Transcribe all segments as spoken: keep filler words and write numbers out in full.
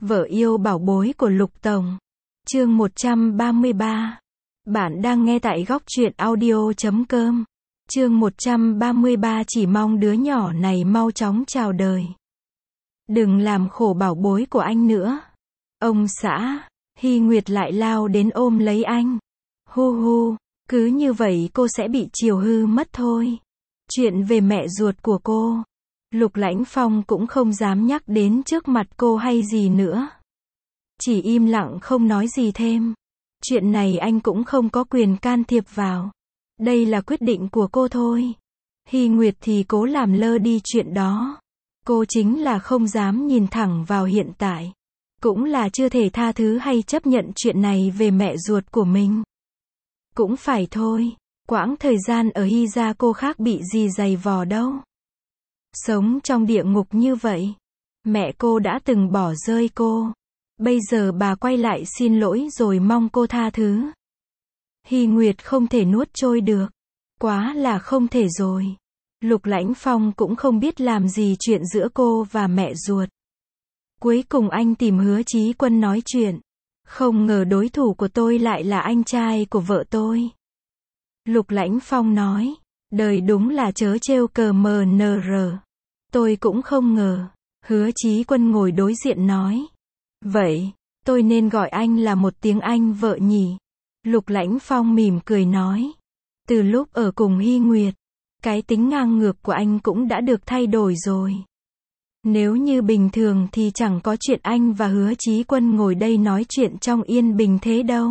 Vợ yêu bảo bối của Lục Tổng. Chương một trăm ba mươi ba. Bạn đang nghe tại góc truyện audio chấm com. Chương một trăm ba mươi ba, chỉ mong đứa nhỏ này mau chóng chào đời. Đừng làm khổ bảo bối của anh nữa. Ông xã. Hy Nguyệt lại lao đến ôm lấy anh. Hu hu, cứ như vậy cô sẽ bị chiều hư mất thôi. Chuyện về mẹ ruột của cô, Lục Lãnh Phong cũng không dám nhắc đến trước mặt cô hay gì nữa. Chỉ im lặng không nói gì thêm. Chuyện này anh cũng không có quyền can thiệp vào. Đây là quyết định của cô thôi. Hy Nguyệt thì cố làm lơ đi chuyện đó. Cô chính là không dám nhìn thẳng vào hiện tại. Cũng là chưa thể tha thứ hay chấp nhận chuyện này về mẹ ruột của mình. Cũng phải thôi. Quãng thời gian ở Hy gia cô khác bị gì dày vò đâu. Sống trong địa ngục như vậy. Mẹ cô đã từng bỏ rơi cô. Bây giờ bà quay lại xin lỗi rồi mong cô tha thứ. Hy Nguyệt không thể nuốt trôi được. Quá là không thể rồi. Lục Lãnh Phong cũng không biết làm gì chuyện giữa cô và mẹ ruột. Cuối cùng anh tìm Hứa Chí Quân nói chuyện. Không ngờ đối thủ của tôi lại là anh trai của vợ tôi. Lục Lãnh Phong nói. Đời đúng là trớ trêu cờ mờ nờ rờ. Tôi cũng không ngờ. Hứa Chí Quân ngồi đối diện nói. Vậy, tôi nên gọi anh là một tiếng anh vợ nhỉ? Lục Lãnh Phong mỉm cười nói. Từ lúc ở cùng Hy Nguyệt, cái tính ngang ngược của anh cũng đã được thay đổi rồi. Nếu như bình thường thì chẳng có chuyện anh và Hứa Chí Quân ngồi đây nói chuyện trong yên bình thế đâu.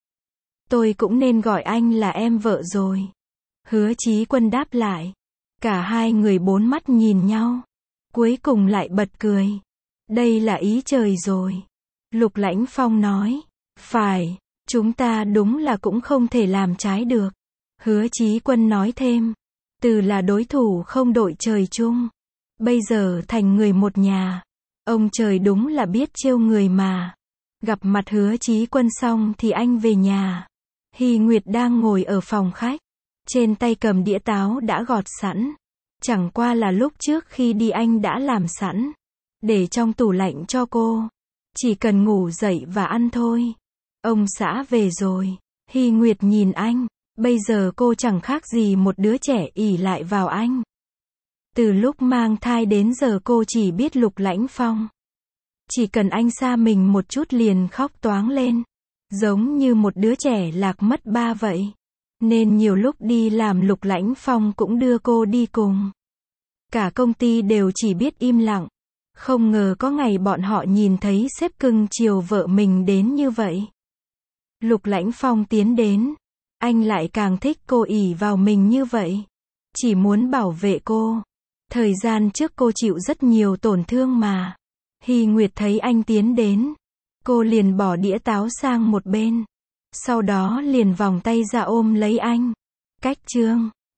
Tôi cũng nên gọi anh là em vợ rồi. Hứa Chí Quân đáp lại. Cả hai người bốn mắt nhìn nhau. Cuối cùng lại bật cười. Đây là ý trời rồi. Lục Lãnh Phong nói. Phải, chúng ta đúng là cũng không thể làm trái được. Hứa Chí Quân nói thêm. Từ là đối thủ không đội trời chung. Bây giờ thành người một nhà. Ông trời đúng là biết trêu người mà. Gặp mặt Hứa Chí Quân xong thì anh về nhà. Hy Nguyệt đang ngồi ở phòng khách. Trên tay cầm đĩa táo đã gọt sẵn. Chẳng qua là lúc trước khi đi anh đã làm sẵn. Để trong tủ lạnh cho cô. Chỉ cần ngủ dậy và ăn thôi. Ông xã về rồi. Hy Nguyệt nhìn anh. Bây giờ cô chẳng khác gì một đứa trẻ ỷ lại vào anh. Từ lúc mang thai đến giờ cô chỉ biết Lục Lãnh Phong. Chỉ cần anh xa mình một chút liền khóc toáng lên. Giống như một đứa trẻ lạc mất ba vậy. Nên nhiều lúc đi làm Lục Lãnh Phong cũng đưa cô đi cùng. Cả công ty đều chỉ biết im lặng. Không ngờ có ngày bọn họ nhìn thấy sếp cưng chiều vợ mình đến như vậy. Lục Lãnh Phong tiến đến. Anh lại càng thích cô ỷ vào mình như vậy. Chỉ muốn bảo vệ cô. Thời gian trước cô chịu rất nhiều tổn thương mà. Hy Nguyệt thấy anh tiến đến. Cô liền bỏ đĩa táo sang một bên. Sau đó liền vòng tay ra ôm lấy anh. Cách chương.